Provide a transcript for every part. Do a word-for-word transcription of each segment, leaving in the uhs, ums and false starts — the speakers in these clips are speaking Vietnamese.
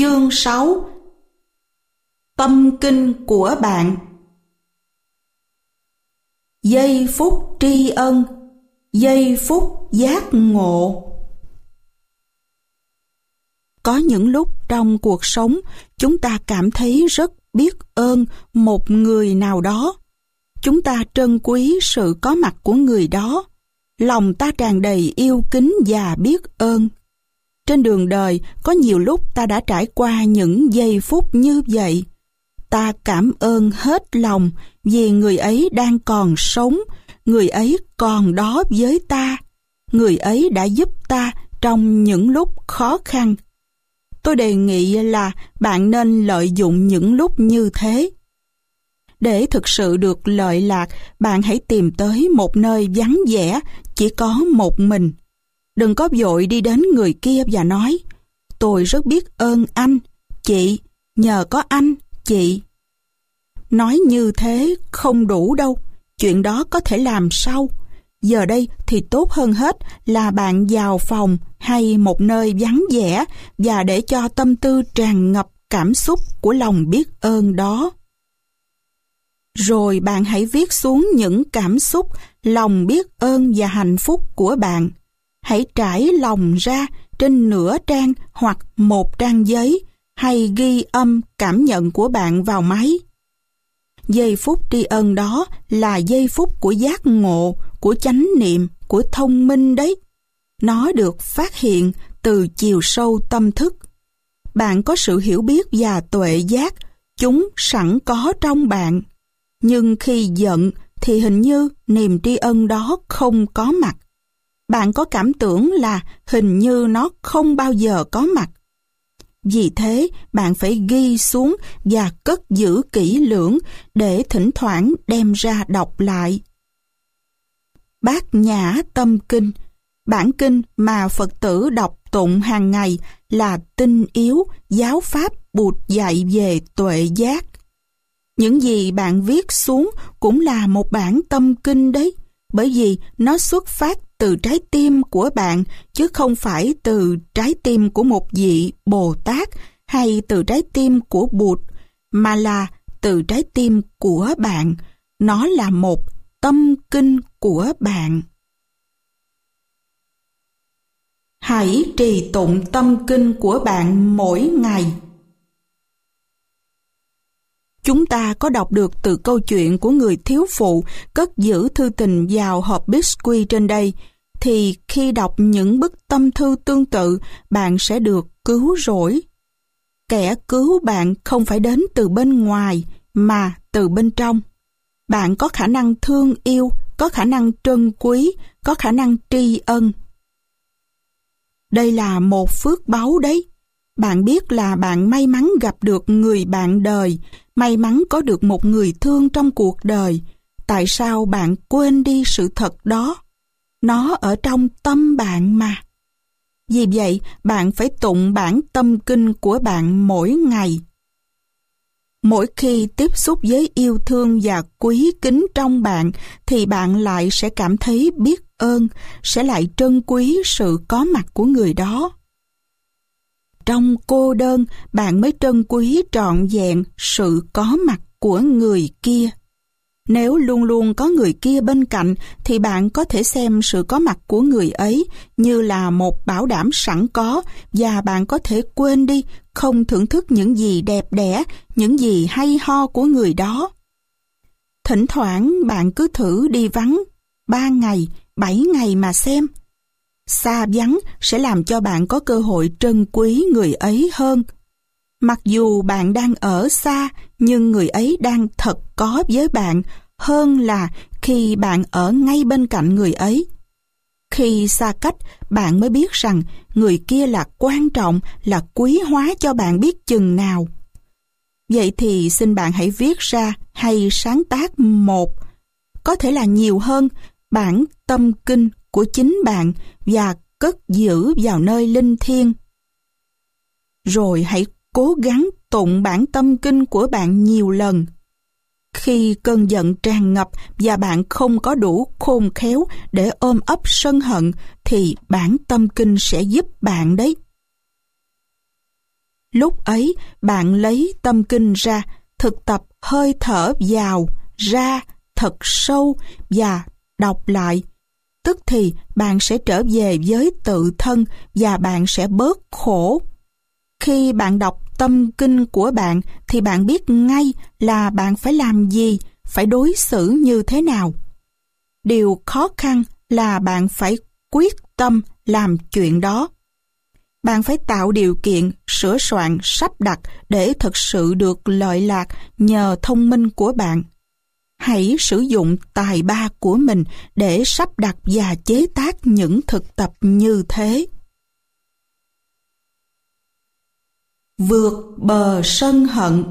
Chương sáu. Tâm kinh của bạn. Giây phút tri ân, giây phút giác ngộ. Có những lúc trong cuộc sống chúng ta cảm thấy rất biết ơn một người nào đó. Chúng ta trân quý sự có mặt của người đó. Lòng ta tràn đầy yêu kính và biết ơn. Trên đường đời có nhiều lúc ta đã trải qua những giây phút như vậy. Ta cảm ơn hết lòng vì người ấy đang còn sống, người ấy còn đó với ta, người ấy đã giúp ta trong những lúc khó khăn. Tôi đề nghị là bạn nên lợi dụng những lúc như thế. Để thực sự được lợi lạc, bạn hãy tìm tới một nơi vắng vẻ, chỉ có một mình. Đừng có vội đi đến người kia và nói: tôi rất biết ơn anh, chị, nhờ có anh, chị. Nói như thế không đủ đâu, chuyện đó có thể làm sau. Giờ đây thì tốt hơn hết là bạn vào phòng hay một nơi vắng vẻ và để cho tâm tư tràn ngập cảm xúc của lòng biết ơn đó. Rồi bạn hãy viết xuống những cảm xúc, lòng biết ơn và hạnh phúc của bạn. Hãy trải lòng ra trên nửa trang hoặc một trang giấy, hay ghi âm cảm nhận của bạn vào máy. Giây phút tri ân đó là giây phút của giác ngộ, của chánh niệm, của thông minh đấy. Nó được phát hiện từ chiều sâu tâm thức. Bạn có sự hiểu biết và tuệ giác, chúng sẵn có trong bạn. Nhưng khi giận thì hình như niềm tri ân đó không có mặt. Bạn có cảm tưởng là hình như nó không bao giờ có mặt. Vì thế, bạn phải ghi xuống và cất giữ kỹ lưỡng để thỉnh thoảng đem ra đọc lại. Bát Nhã Tâm Kinh, bản kinh mà Phật tử đọc tụng hàng ngày, là tinh yếu giáo pháp Bụt dạy về tuệ giác. Những gì bạn viết xuống cũng là một bản tâm kinh đấy, bởi vì nó xuất phát từ trái tim của bạn, chứ không phải từ trái tim của một vị Bồ Tát hay từ trái tim của Bụt, mà là từ trái tim của bạn. Nó là một tâm kinh của bạn. Hãy trì tụng tâm kinh của bạn mỗi ngày. Chúng ta có đọc được từ câu chuyện của người thiếu phụ cất giữ thư tình vào hộp biscuit trên đây, thì khi đọc những bức tâm thư tương tự, bạn sẽ được cứu rỗi. Kẻ cứu bạn không phải đến từ bên ngoài, mà từ bên trong. Bạn có khả năng thương yêu, có khả năng trân quý, có khả năng tri ân. Đây là một phước báu đấy. Bạn biết là bạn may mắn gặp được người bạn đời, may mắn có được một người thương trong cuộc đời. Tại sao bạn quên đi sự thật đó? Nó ở trong tâm bạn mà. Vì vậy, bạn phải tụng bản tâm kinh của bạn mỗi ngày. Mỗi khi tiếp xúc với yêu thương và quý kính trong bạn, thì bạn lại sẽ cảm thấy biết ơn, sẽ lại trân quý sự có mặt của người đó. Trong cô đơn, bạn mới trân quý trọn vẹn sự có mặt của người kia. Nếu luôn luôn có người kia bên cạnh, thì bạn có thể xem sự có mặt của người ấy như là một bảo đảm sẵn có, và bạn có thể quên đi, không thưởng thức những gì đẹp đẽ, những gì hay ho của người đó. Thỉnh thoảng bạn cứ thử đi vắng ba ngày, bảy ngày mà xem. Xa vắng sẽ làm cho bạn có cơ hội trân quý người ấy hơn. Mặc dù bạn đang ở xa, nhưng người ấy đang thật có với bạn hơn là khi bạn ở ngay bên cạnh người ấy. Khi xa cách, bạn mới biết rằng người kia là quan trọng, là quý hóa cho bạn biết chừng nào. Vậy thì xin bạn hãy viết ra hay sáng tác một, có thể là nhiều hơn, bản tâm kinh của chính bạn và cất giữ vào nơi linh thiêng. Rồi hãy cố gắng tụng bản tâm kinh của bạn nhiều lần. Khi cơn giận tràn ngập và bạn không có đủ khôn khéo để ôm ấp sân hận, thì bản tâm kinh sẽ giúp bạn đấy. Lúc ấy, bạn lấy tâm kinh ra, thực tập hơi thở vào, ra, thật sâu và đọc lại. Tức thì bạn sẽ trở về với tự thân và bạn sẽ bớt khổ. Khi bạn đọc tâm kinh của bạn thì bạn biết ngay là bạn phải làm gì, phải đối xử như thế nào. Điều khó khăn là bạn phải quyết tâm làm chuyện đó. Bạn phải tạo điều kiện, sửa soạn, sắp đặt để thực sự được lợi lạc nhờ thông minh của bạn. Hãy sử dụng tài ba của mình để sắp đặt và chế tác những thực tập như thế. Vượt bờ sân hận.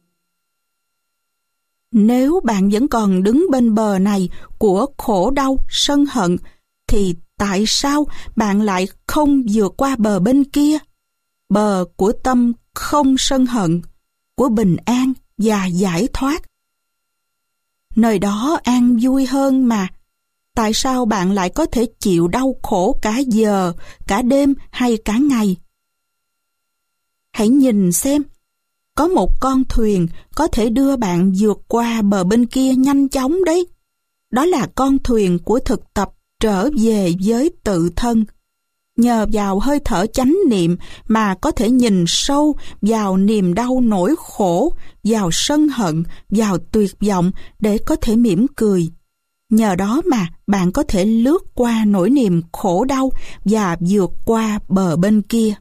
Nếu bạn vẫn còn đứng bên bờ này của khổ đau, sân hận, thì tại sao bạn lại không vượt qua bờ bên kia? Bờ của tâm không sân hận, của bình an và giải thoát. Nơi đó an vui hơn mà. Tại sao bạn lại có thể chịu đau khổ cả giờ, cả đêm hay cả ngày? Hãy nhìn xem, có một con thuyền có thể đưa bạn vượt qua bờ bên kia nhanh chóng đấy. Đó là con thuyền của thực tập trở về với tự thân. Nhờ vào hơi thở chánh niệm mà có thể nhìn sâu vào niềm đau nỗi khổ, vào sân hận, vào tuyệt vọng để có thể mỉm cười. Nhờ đó mà bạn có thể lướt qua nỗi niềm khổ đau và vượt qua bờ bên kia.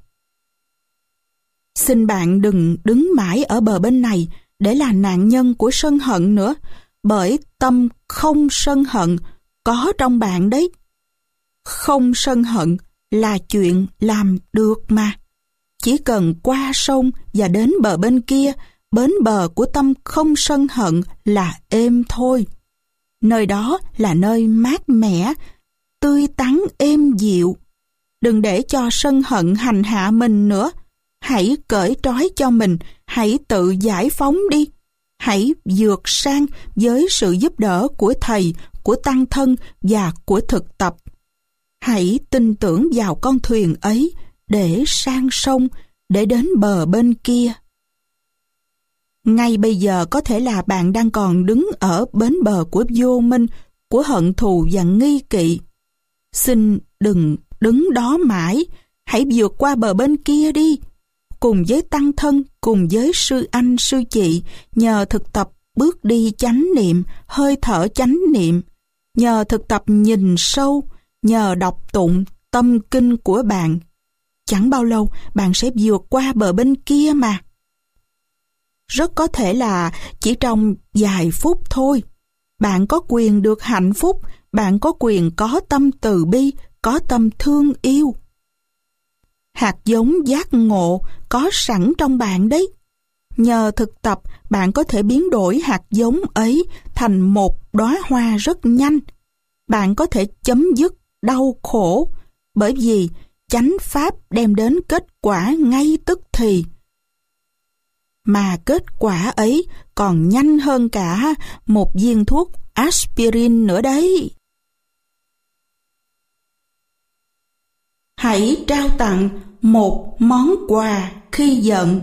Xin bạn đừng đứng mãi ở bờ bên này để là nạn nhân của sân hận nữa, bởi tâm không sân hận có trong bạn đấy. Không sân hận là chuyện làm được mà. Chỉ cần qua sông và đến bờ bên kia, bến bờ của tâm không sân hận là êm thôi. Nơi đó là nơi mát mẻ, tươi tắn êm dịu. Đừng để cho sân hận hành hạ mình nữa. Hãy cởi trói cho mình, hãy tự giải phóng đi. Hãy vượt sang với sự giúp đỡ của Thầy, của Tăng Thân và của thực tập. Hãy tin tưởng vào con thuyền ấy để sang sông, để đến bờ bên kia. Ngay bây giờ có thể là bạn đang còn đứng ở bến bờ của vô minh, của hận thù và nghi kỵ. Xin đừng đứng đó mãi, hãy vượt qua bờ bên kia đi. Cùng với Tăng Thân, cùng với sư anh, sư chị, nhờ thực tập bước đi chánh niệm, hơi thở chánh niệm, nhờ thực tập nhìn sâu, nhờ đọc tụng tâm kinh của bạn. Chẳng bao lâu bạn sẽ vượt qua bờ bên kia mà. Rất có thể là chỉ trong vài phút thôi. Bạn có quyền được hạnh phúc, bạn có quyền có tâm từ bi, có tâm thương yêu. Hạt giống giác ngộ có sẵn trong bạn đấy. Nhờ thực tập, bạn có thể biến đổi hạt giống ấy thành một đóa hoa rất nhanh. Bạn có thể chấm dứt đau khổ, bởi vì chánh pháp đem đến kết quả ngay tức thì. Mà kết quả ấy còn nhanh hơn cả một viên thuốc aspirin nữa đấy. Hãy trao tặng một món quà khi giận.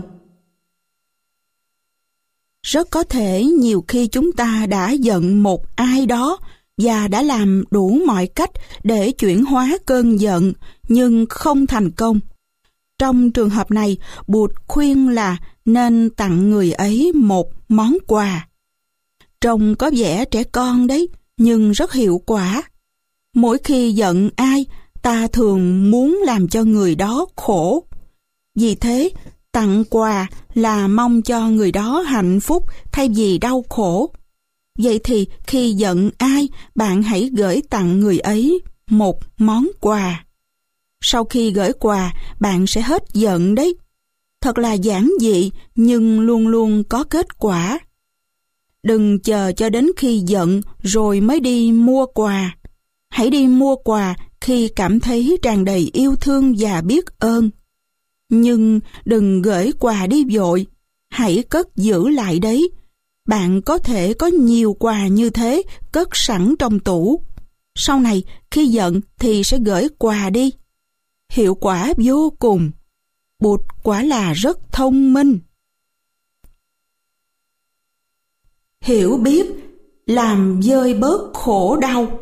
Rất có thể nhiều khi chúng ta đã giận một ai đó và đã làm đủ mọi cách để chuyển hóa cơn giận, nhưng không thành công. Trong trường hợp này, Bụt khuyên là nên tặng người ấy một món quà. Trông có vẻ trẻ con đấy, nhưng rất hiệu quả. Mỗi khi giận ai, ta thường muốn làm cho người đó khổ. Vì thế, tặng quà là mong cho người đó hạnh phúc thay vì đau khổ. Vậy thì khi giận ai, bạn hãy gửi tặng người ấy một món quà. Sau khi gửi quà, bạn sẽ hết giận đấy. Thật là giản dị nhưng luôn luôn có kết quả. Đừng chờ cho đến khi giận rồi mới đi mua quà. Hãy đi mua quà khi cảm thấy tràn đầy yêu thương và biết ơn. Nhưng đừng gửi quà đi vội. Hãy cất giữ lại đấy. Bạn có thể có nhiều quà như thế cất sẵn trong tủ. Sau này khi giận thì sẽ gửi quà đi. Hiệu quả vô cùng. Bụt quả là rất thông minh. Hiểu biết làm vơi bớt khổ đau.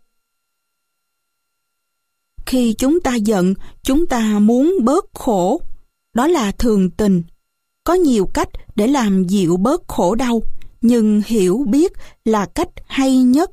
Khi chúng ta giận, chúng ta muốn bớt khổ. Đó là thường tình. Có nhiều cách để làm dịu bớt khổ đau, nhưng hiểu biết là cách hay nhất.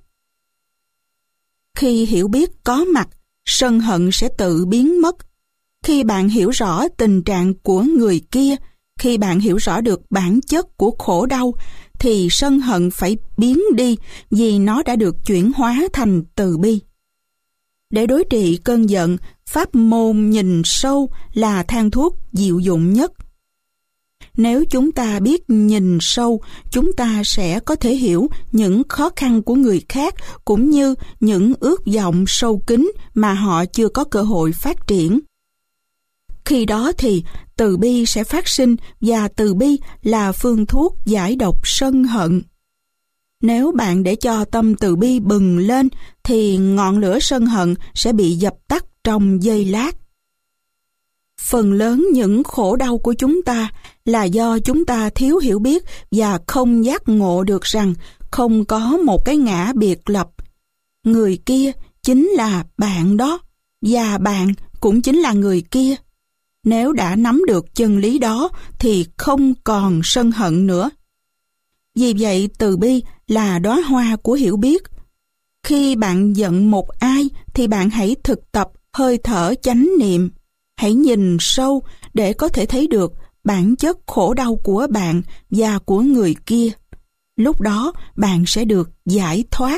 Khi hiểu biết có mặt, sân hận sẽ tự biến mất. Khi bạn hiểu rõ tình trạng của người kia, khi bạn hiểu rõ được bản chất của khổ đau, thì sân hận phải biến đi vì nó đã được chuyển hóa thành từ bi. Để đối trị cơn giận, pháp môn nhìn sâu là thang thuốc diệu dụng nhất. Nếu chúng ta biết nhìn sâu, chúng ta sẽ có thể hiểu những khó khăn của người khác cũng như những ước vọng sâu kín mà họ chưa có cơ hội phát triển. Khi đó thì từ bi sẽ phát sinh và từ bi là phương thuốc giải độc sân hận. Nếu bạn để cho tâm từ bi bừng lên thì ngọn lửa sân hận sẽ bị dập tắt trong giây lát. Phần lớn những khổ đau của chúng ta là do chúng ta thiếu hiểu biết và không giác ngộ được rằng không có một cái ngã biệt lập. Người kia chính là bạn đó, và bạn cũng chính là người kia. Nếu đã nắm được chân lý đó thì không còn sân hận nữa. Vì vậy từ bi là đóa hoa của hiểu biết. Khi bạn giận một ai thì bạn hãy thực tập hơi thở chánh niệm. Hãy nhìn sâu để có thể thấy được bản chất khổ đau của bạn và của người kia. Lúc đó bạn sẽ được giải thoát.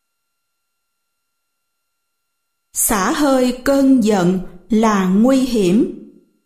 Xả hơi cơn giận là nguy hiểm.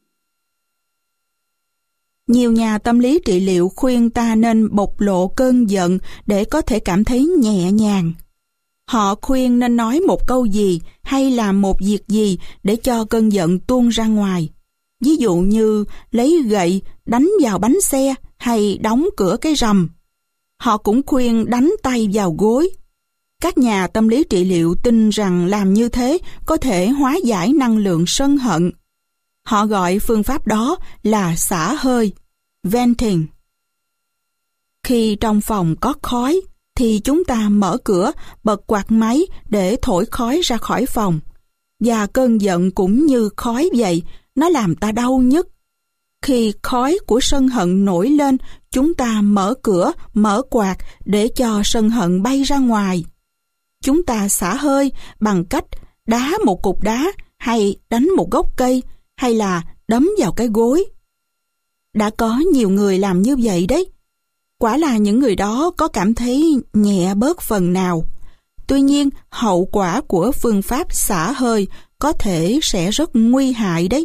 Nhiều nhà tâm lý trị liệu khuyên ta nên bộc lộ cơn giận để có thể cảm thấy nhẹ nhàng. Họ khuyên nên nói một câu gì hay làm một việc gì để cho cơn giận tuôn ra ngoài. Ví dụ như lấy gậy đánh vào bánh xe hay đóng cửa cái rầm. Họ cũng khuyên đánh tay vào gối. Các nhà tâm lý trị liệu tin rằng làm như thế có thể hóa giải năng lượng sân hận. Họ gọi phương pháp đó là xả hơi, venting. Khi trong phòng có khói, thì chúng ta mở cửa, bật quạt máy để thổi khói ra khỏi phòng. Và cơn giận cũng như khói vậy, nó làm ta đau nhức. Khi khói của sân hận nổi lên, chúng ta mở cửa, mở quạt để cho sân hận bay ra ngoài. Chúng ta xả hơi bằng cách đá một cục đá, hay đánh một gốc cây, hay là đấm vào cái gối. Đã có nhiều người làm như vậy đấy. Quả là những người đó có cảm thấy nhẹ bớt phần nào. Tuy nhiên, hậu quả của phương pháp xả hơi có thể sẽ rất nguy hại đấy.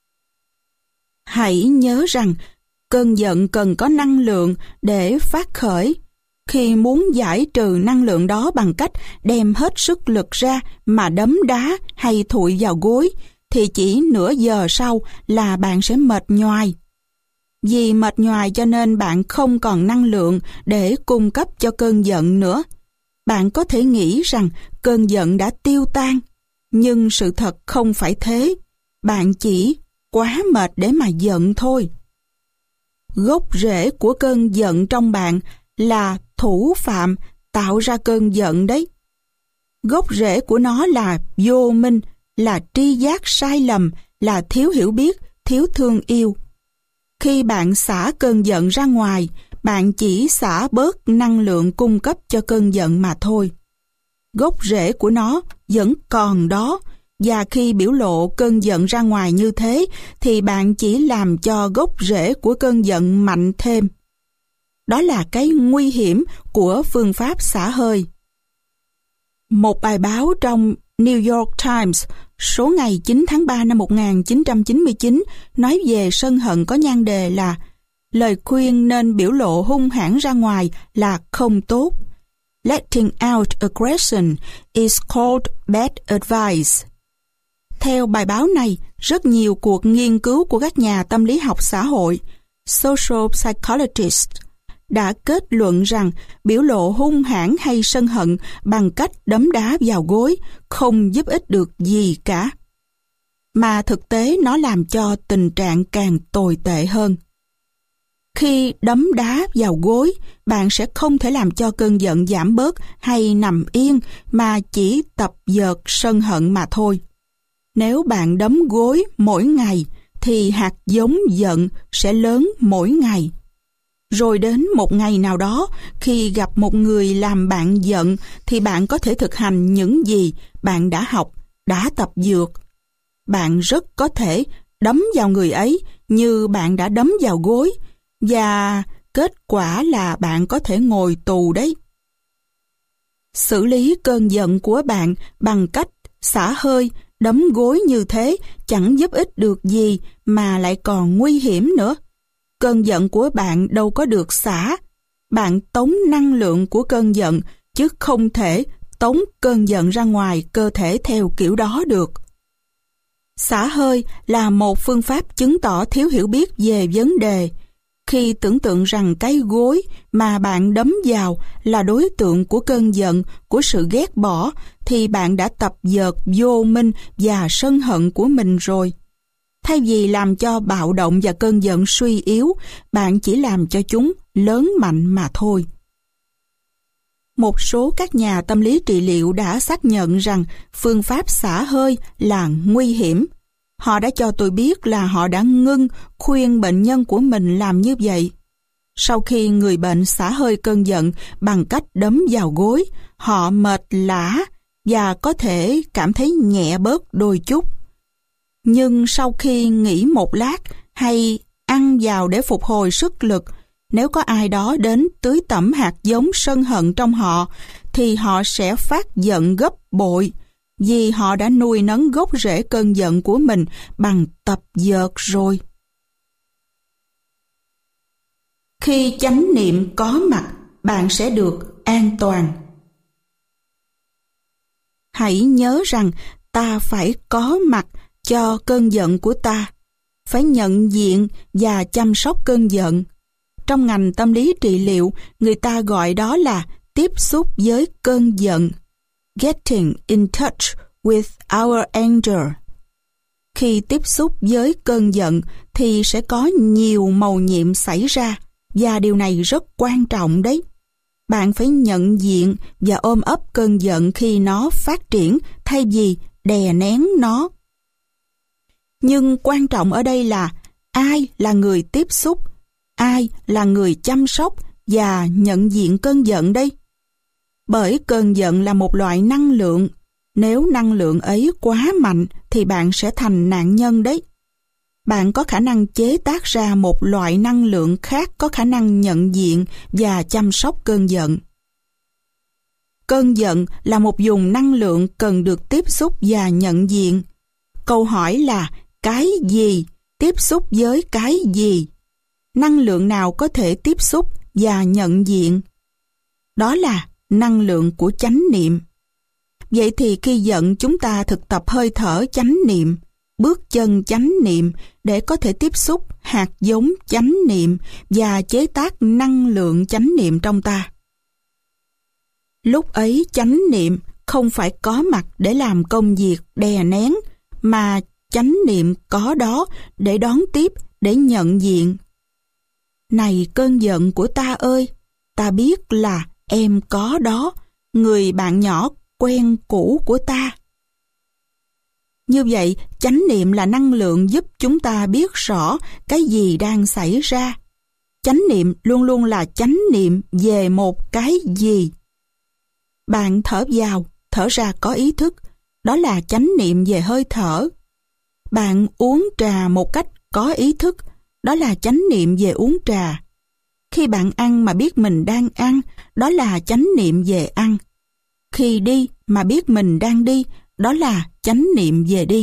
Hãy nhớ rằng, cơn giận cần có năng lượng để phát khởi. Khi muốn giải trừ năng lượng đó bằng cách đem hết sức lực ra mà đấm đá hay thụi vào gối, thì chỉ nửa giờ sau là bạn sẽ mệt nhoài. Vì mệt nhoài cho nên bạn không còn năng lượng để cung cấp cho cơn giận nữa. Bạn có thể nghĩ rằng cơn giận đã tiêu tan, nhưng sự thật không phải thế. Bạn chỉ quá mệt để mà giận thôi. Gốc rễ của cơn giận trong bạn là thủ phạm tạo ra cơn giận đấy. Gốc rễ của nó là vô minh, là tri giác sai lầm, là thiếu hiểu biết, thiếu thương yêu. Khi bạn xả cơn giận ra ngoài, bạn chỉ xả bớt năng lượng cung cấp cho cơn giận mà thôi. Gốc rễ của nó vẫn còn đó, và khi biểu lộ cơn giận ra ngoài như thế, thì bạn chỉ làm cho gốc rễ của cơn giận mạnh thêm. Đó là cái nguy hiểm của phương pháp xả hơi. Một bài báo trong New York Times số ngày chín tháng ba năm một nghìn chín trăm chín mươi chín nói về sân hận có nhan đề là lời khuyên nên biểu lộ hung hãn ra ngoài là không tốt. Letting out aggression is called bad advice. Theo bài báo này, rất nhiều cuộc nghiên cứu của các nhà tâm lý học xã hội, social psychologists, đã kết luận rằng biểu lộ hung hãn hay sân hận bằng cách đấm đá vào gối không giúp ích được gì cả. mà thực tế nó làm cho tình trạng càng tồi tệ hơn. Khi đấm đá vào gối, bạn sẽ không thể làm cho cơn giận giảm bớt hay nằm yên, mà chỉ tập dượt sân hận mà thôi. Nếu bạn đấm gối mỗi ngày, thì hạt giống giận sẽ lớn mỗi ngày. Rồi đến một ngày nào đó, khi gặp một người làm bạn giận, thì bạn có thể thực hành những gì bạn đã học, đã tập dượt. Bạn rất có thể đấm vào người ấy như bạn đã đấm vào gối, và kết quả là bạn có thể ngồi tù đấy. Xử lý cơn giận của bạn bằng cách xả hơi, đấm gối như thế chẳng giúp ích được gì mà lại còn nguy hiểm nữa. Cơn giận của bạn đâu có được xả. Bạn tống năng lượng của cơn giận, chứ không thể tống cơn giận ra ngoài cơ thể theo kiểu đó được. Xả hơi là một phương pháp chứng tỏ thiếu hiểu biết về vấn đề. Khi tưởng tượng rằng cái gối mà bạn đấm vào là đối tượng của cơn giận, của sự ghét bỏ, thì bạn đã tập dượt vô minh và sân hận của mình rồi. Thay vì làm cho bạo động và cơn giận suy yếu, bạn chỉ làm cho chúng lớn mạnh mà thôi. Một số các nhà tâm lý trị liệu đã xác nhận rằng phương pháp xả hơi là nguy hiểm. Họ đã cho tôi biết là họ đã ngưng khuyên bệnh nhân của mình làm như vậy. Sau khi người bệnh xả hơi cơn giận bằng cách đấm vào gối, họ mệt lả và có thể cảm thấy nhẹ bớt đôi chút. Nhưng sau khi nghỉ một lát hay ăn vào để phục hồi sức lực, nếu có ai đó đến tưới tẩm hạt giống sân hận trong họ, thì họ sẽ phát giận gấp bội, vì họ đã nuôi nấng gốc rễ cơn giận của mình bằng tập dượt rồi. Khi chánh niệm có mặt, bạn sẽ được an toàn. Hãy nhớ rằng ta phải có mặt cho cơn giận của ta, phải nhận diện và chăm sóc cơn giận. Trong ngành tâm lý trị liệu, người ta gọi đó là tiếp xúc với cơn giận, getting in touch with our anger. Khi tiếp xúc với cơn giận thì sẽ có nhiều mầu nhiệm xảy ra, và điều này rất quan trọng đấy. Bạn phải nhận diện và ôm ấp cơn giận khi nó phát triển thay vì đè nén nó. Nhưng quan trọng ở đây là ai là người tiếp xúc, ai là người chăm sóc và nhận diện cơn giận đây? Bởi cơn giận là một loại năng lượng. Nếu năng lượng ấy quá mạnh thì bạn sẽ thành nạn nhân đấy. Bạn có khả năng chế tác ra một loại năng lượng khác có khả năng nhận diện và chăm sóc cơn giận. Cơn giận là một vùng năng lượng cần được tiếp xúc và nhận diện. Câu hỏi là cái gì tiếp xúc với cái gì? Năng lượng nào có thể tiếp xúc và nhận diện? Đó là năng lượng của chánh niệm. Vậy thì khi giận, chúng ta thực tập hơi thở chánh niệm, bước chân chánh niệm để có thể tiếp xúc hạt giống chánh niệm và chế tác năng lượng chánh niệm trong ta. Lúc ấy chánh niệm không phải có mặt để làm công việc đè nén, mà chánh niệm có đó để đón tiếp, để nhận diện. Này cơn giận của ta ơi, ta biết là em có đó, người bạn nhỏ quen cũ của ta. Như vậy, chánh niệm là năng lượng giúp chúng ta biết rõ cái gì đang xảy ra. Chánh niệm luôn luôn là chánh niệm về một cái gì. Bạn thở vào, thở ra có ý thức, đó là chánh niệm về hơi thở. Bạn uống trà một cách có ý thức, đó là chánh niệm về uống trà. Khi bạn ăn mà biết mình đang ăn, đó là chánh niệm về ăn. Khi đi mà biết mình đang đi, đó là chánh niệm về đi.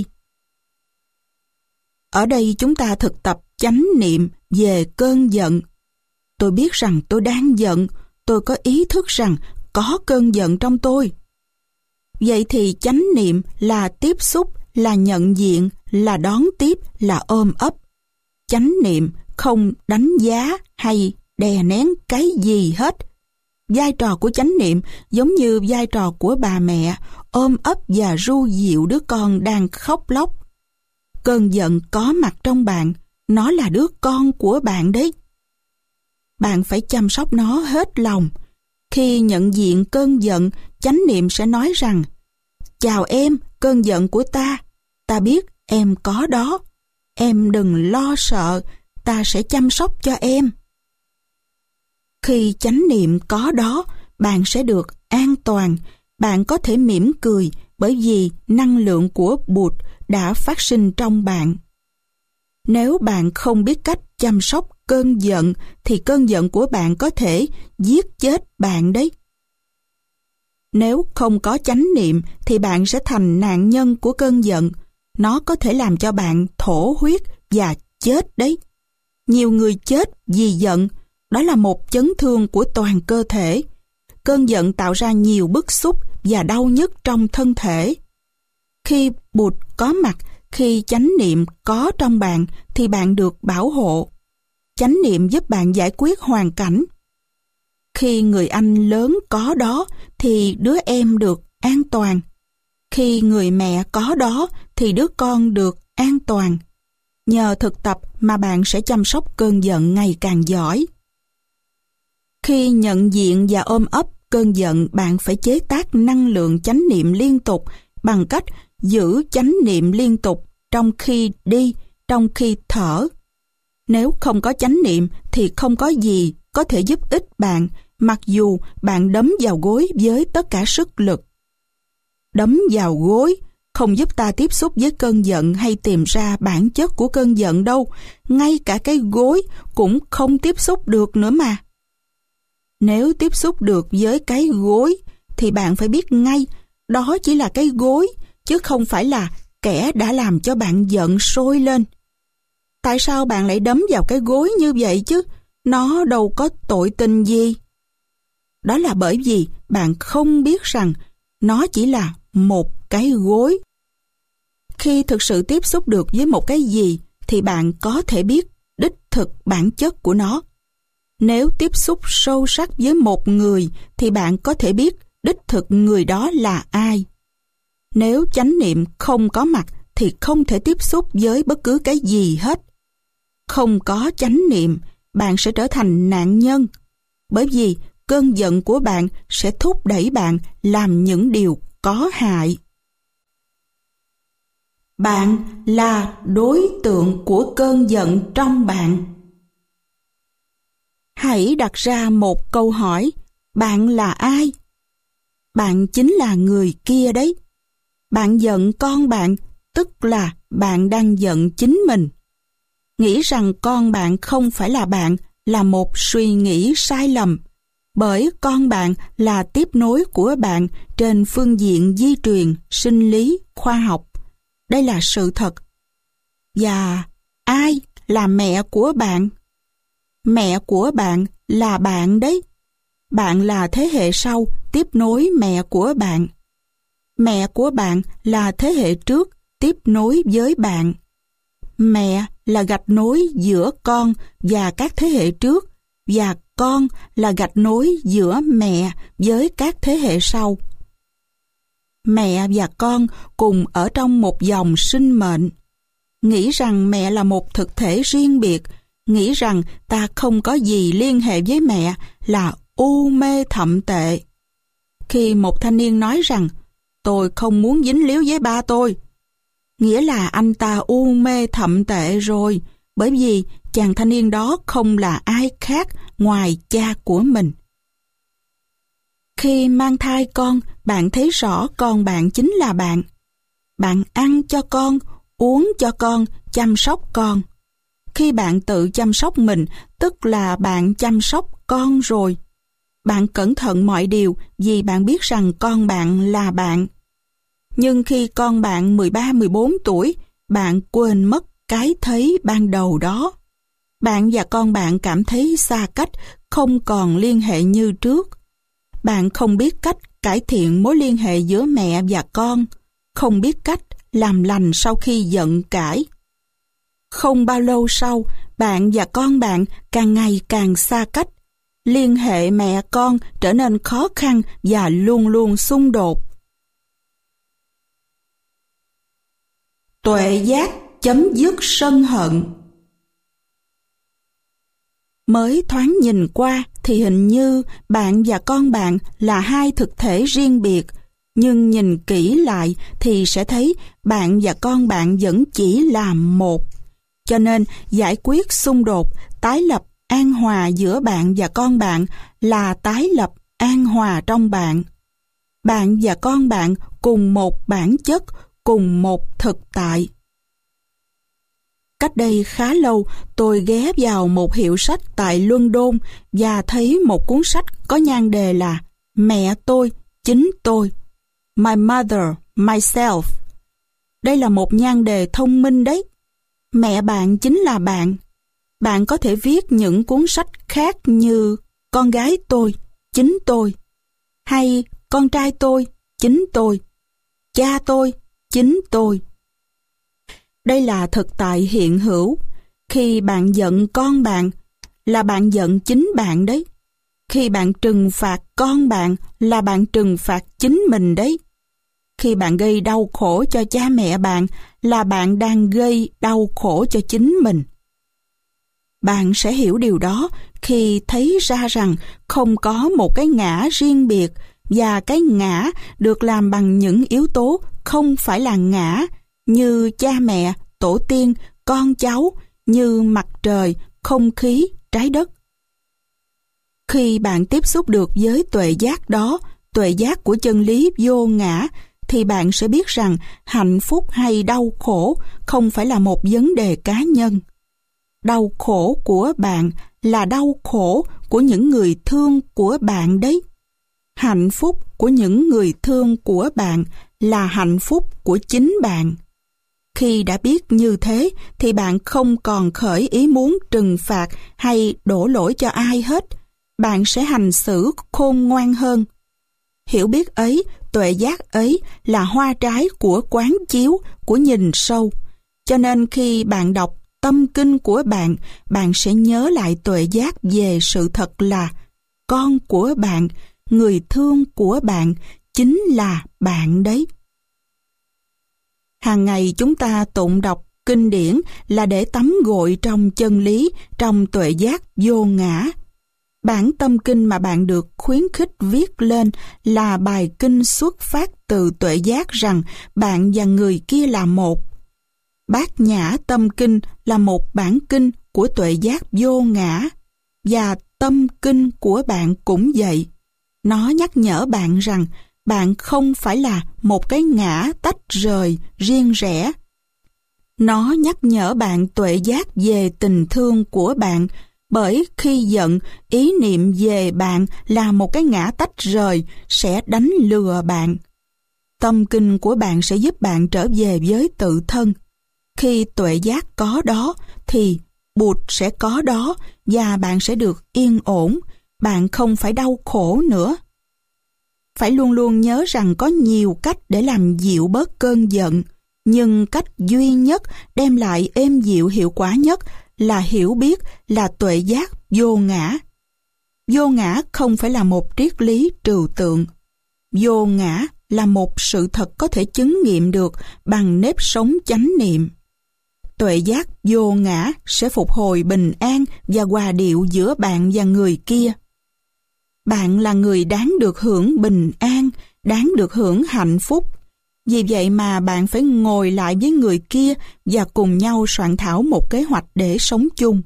Ở đây chúng ta thực tập chánh niệm về cơn giận. Tôi biết rằng tôi đang giận, tôi có ý thức rằng có cơn giận trong tôi. Vậy thì chánh niệm là tiếp xúc, là nhận diện, là đón tiếp, là ôm ấp. Chánh niệm không đánh giá hay đè nén cái gì hết. Vai trò của chánh niệm giống như vai trò của bà mẹ ôm ấp và ru dịu đứa con đang khóc lóc. cơn giận có mặt trong bạn, nó là đứa con của bạn đấy. Bạn phải chăm sóc nó hết lòng. Khi nhận diện cơn giận, chánh niệm sẽ nói rằng: chào em, cơn giận của ta, ta biết em có đó. Em đừng lo sợ, ta sẽ chăm sóc cho em. Khi chánh niệm có đó, bạn sẽ được an toàn. Bạn có thể mỉm cười bởi vì năng lượng của Bụt đã phát sinh trong bạn. Nếu bạn không biết cách chăm sóc cơn giận thì cơn giận của bạn có thể giết chết bạn đấy. Nếu không có chánh niệm thì bạn sẽ thành nạn nhân của cơn giận. Nó có thể làm cho bạn thổ huyết và chết đấy. Nhiều người chết vì giận. Đó là một chấn thương của toàn cơ thể. Cơn giận tạo ra nhiều bức xúc và đau nhức trong thân thể. Khi Bụt có mặt, khi chánh niệm có trong bạn thì bạn được bảo hộ. Chánh niệm giúp bạn giải quyết hoàn cảnh. Khi người anh lớn có đó thì đứa em được an toàn. Khi người mẹ có đó thì đứa con được an toàn. Nhờ thực tập mà bạn sẽ chăm sóc cơn giận ngày càng giỏi. Khi nhận diện và ôm ấp cơn giận, bạn phải chế tác năng lượng chánh niệm liên tục bằng cách giữ chánh niệm liên tục trong khi đi, trong khi thở. Nếu không có chánh niệm thì không có gì có thể giúp ích bạn, mặc dù bạn đấm vào gối với tất cả sức lực. Đấm vào gối không giúp ta tiếp xúc với cơn giận hay tìm ra bản chất của cơn giận đâu. Ngay cả cái gối cũng không tiếp xúc được nữa mà. Nếu tiếp xúc được với cái gối thì bạn phải biết ngay đó chỉ là cái gối, chứ không phải là kẻ đã làm cho bạn giận sôi lên. Tại sao bạn lại đấm vào cái gối như vậy chứ? Nó đâu có tội tình gì. Đó là bởi vì bạn không biết rằng nó chỉ là một cái gối. Khi thực sự tiếp xúc được với một cái gì thì bạn có thể biết đích thực bản chất của nó. Nếu tiếp xúc sâu sắc với một người thì bạn có thể biết đích thực người đó là ai. Nếu chánh niệm không có mặt thì không thể tiếp xúc với bất cứ cái gì hết. Không có chánh niệm, bạn sẽ trở thành nạn nhân, bởi vì cơn giận của bạn sẽ thúc đẩy bạn làm những điều có hại. Bạn là đối tượng của cơn giận trong bạn. Hãy đặt ra một câu hỏi: bạn là ai? Bạn chính là người kia đấy. Bạn giận con bạn, tức là bạn đang giận chính mình. Nghĩ rằng con bạn không phải là bạn là một suy nghĩ sai lầm, bởi con bạn là tiếp nối của bạn trên phương diện di truyền, sinh lý, khoa học. Đây là sự thật. Và ai là mẹ của bạn? Mẹ của bạn là bạn đấy. Bạn là thế hệ sau tiếp nối mẹ của bạn. Mẹ của bạn là thế hệ trước tiếp nối với bạn. Mẹ là gạch nối giữa con và các thế hệ trước, và con là gạch nối giữa mẹ với các thế hệ sau. Mẹ và con cùng ở trong một dòng sinh mệnh. Nghĩ rằng mẹ là một thực thể riêng biệt, nghĩ rằng ta không có gì liên hệ với mẹ là u mê thậm tệ. Khi một thanh niên nói rằng tôi không muốn dính líu với ba tôi, nghĩa là anh ta u mê thậm tệ rồi, bởi vì chàng thanh niên đó không là ai khác ngoài cha của mình. Khi mang thai con, bạn thấy rõ con bạn chính là bạn. Bạn ăn cho con, uống cho con, chăm sóc con. Khi bạn tự chăm sóc mình, tức là bạn chăm sóc con rồi. Bạn cẩn thận mọi điều vì bạn biết rằng con bạn là bạn. Nhưng khi con bạn mười ba mười bốn tuổi, bạn quên mất cái thấy ban đầu đó. Bạn và con bạn cảm thấy xa cách, không còn liên hệ như trước. Bạn không biết cách cải thiện mối liên hệ giữa mẹ và con, không biết cách làm lành sau khi giận cãi. Không bao lâu sau, bạn và con bạn càng ngày càng xa cách. Liên hệ mẹ con trở nên khó khăn và luôn luôn xung đột. Tuệ giác chấm dứt sân hận. Mới thoáng nhìn qua thì hình như bạn và con bạn là hai thực thể riêng biệt, nhưng nhìn kỹ lại thì sẽ thấy bạn và con bạn vẫn chỉ là một. Cho nên giải quyết xung đột, tái lập an hòa giữa bạn và con bạn là tái lập an hòa trong bạn. Bạn và con bạn cùng một bản chất, cùng một thực tại. Cách đây khá lâu, tôi ghé vào một hiệu sách tại London và thấy một cuốn sách có nhan đề là Mẹ tôi, chính tôi. My Mother, Myself. Đây là một nhan đề thông minh đấy. Mẹ bạn chính là bạn. Bạn có thể viết những cuốn sách khác như Con gái tôi, chính tôi. Hay Con trai tôi, chính tôi. Cha tôi, chính tôi. Đây là thực tại hiện hữu. Khi bạn giận con bạn, là bạn giận chính bạn đấy. Khi bạn trừng phạt con bạn, là bạn trừng phạt chính mình đấy. Khi bạn gây đau khổ cho cha mẹ bạn, là bạn đang gây đau khổ cho chính mình. Bạn sẽ hiểu điều đó khi thấy ra rằng không có một cái ngã riêng biệt, và cái ngã được làm bằng những yếu tố không phải là ngã, như cha mẹ, tổ tiên, con cháu, như mặt trời, không khí, trái đất. Khi bạn tiếp xúc được với tuệ giác đó, tuệ giác của chân lý vô ngã, thì bạn sẽ biết rằng hạnh phúc hay đau khổ không phải là một vấn đề cá nhân. Đau khổ của bạn là đau khổ của những người thương của bạn đấy. Hạnh phúc của những người thương của bạn là hạnh phúc của chính bạn. Khi đã biết như thế thì bạn không còn khởi ý muốn trừng phạt hay đổ lỗi cho ai hết. Bạn sẽ hành xử khôn ngoan hơn. Hiểu biết ấy, tuệ giác ấy là hoa trái của quán chiếu, của nhìn sâu. Cho nên khi bạn đọc tâm kinh của bạn, bạn sẽ nhớ lại tuệ giác về sự thật là con của bạn, người thương của bạn, chính là bạn đấy. Hàng ngày chúng ta tụng đọc kinh điển là để tắm gội trong chân lý, trong tuệ giác vô ngã. Bản tâm kinh mà bạn được khuyến khích viết lên là bài kinh xuất phát từ tuệ giác rằng bạn và người kia là một. Bát Nhã Tâm Kinh là một bản kinh của tuệ giác vô ngã, và tâm kinh của bạn cũng vậy. Nó nhắc nhở bạn rằng bạn không phải là một cái ngã tách rời, riêng rẽ. Nó nhắc nhở bạn tuệ giác về tình thương của bạn, bởi khi giận, ý niệm về bạn là một cái ngã tách rời sẽ đánh lừa bạn. Tâm kinh của bạn sẽ giúp bạn trở về với tự thân. Khi tuệ giác có đó thì Bụt sẽ có đó, và bạn sẽ được yên ổn. Bạn không phải đau khổ nữa. Phải luôn luôn nhớ rằng có nhiều cách để làm dịu bớt cơn giận, nhưng cách duy nhất đem lại êm dịu hiệu quả nhất là hiểu biết, là tuệ giác vô ngã. Vô ngã không phải là một triết lý trừu tượng. Vô ngã là một sự thật có thể chứng nghiệm được bằng nếp sống chánh niệm. Tuệ giác vô ngã sẽ phục hồi bình an và hòa điệu giữa bạn và người kia. Bạn là người đáng được hưởng bình an, đáng được hưởng hạnh phúc. Vì vậy mà bạn phải ngồi lại với người kia và cùng nhau soạn thảo một kế hoạch để sống chung.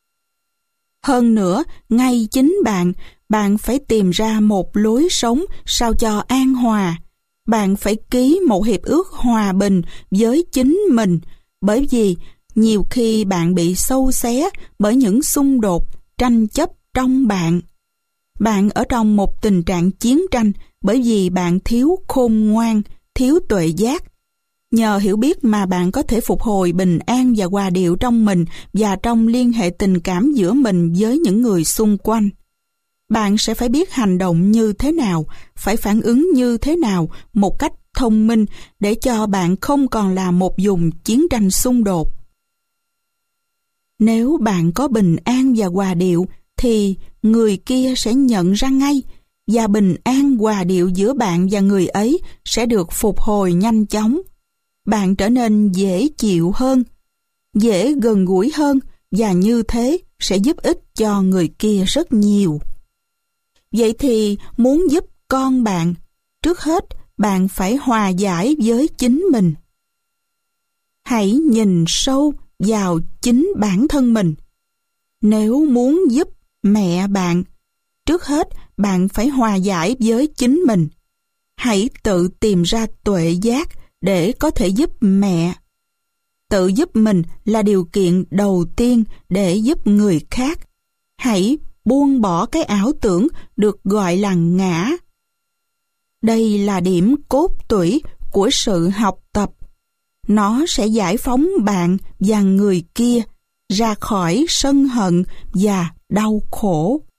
Hơn nữa, ngay chính bạn, bạn phải tìm ra một lối sống sao cho an hòa. Bạn phải ký một hiệp ước hòa bình với chính mình, bởi vì nhiều khi bạn bị xâu xé bởi những xung đột, tranh chấp trong bạn. Bạn ở trong một tình trạng chiến tranh bởi vì bạn thiếu khôn ngoan, thiếu tuệ giác. Nhờ hiểu biết mà bạn có thể phục hồi bình an và hòa điệu trong mình và trong liên hệ tình cảm giữa mình với những người xung quanh. Bạn sẽ phải biết hành động như thế nào, phải phản ứng như thế nào một cách thông minh để cho bạn không còn là một vùng chiến tranh xung đột. Nếu bạn có bình an và hòa điệu thì người kia sẽ nhận ra ngay, và bình an hòa điệu giữa bạn và người ấy sẽ được phục hồi nhanh chóng. Bạn trở nên dễ chịu hơn, dễ gần gũi hơn, và như thế sẽ giúp ích cho người kia rất nhiều. Vậy thì muốn giúp con bạn, trước hết bạn phải hòa giải với chính mình. Hãy nhìn sâu vào chính bản thân mình. Nếu muốn giúp mẹ bạn, trước hết bạn phải hòa giải với chính mình. Hãy tự tìm ra tuệ giác để có thể giúp mẹ. Tự giúp mình là điều kiện đầu tiên để giúp người khác. Hãy buông bỏ cái ảo tưởng được gọi là ngã. Đây là điểm cốt tủy của sự học tập. Nó sẽ giải phóng bạn và người kia ra khỏi sân hận và đau khổ.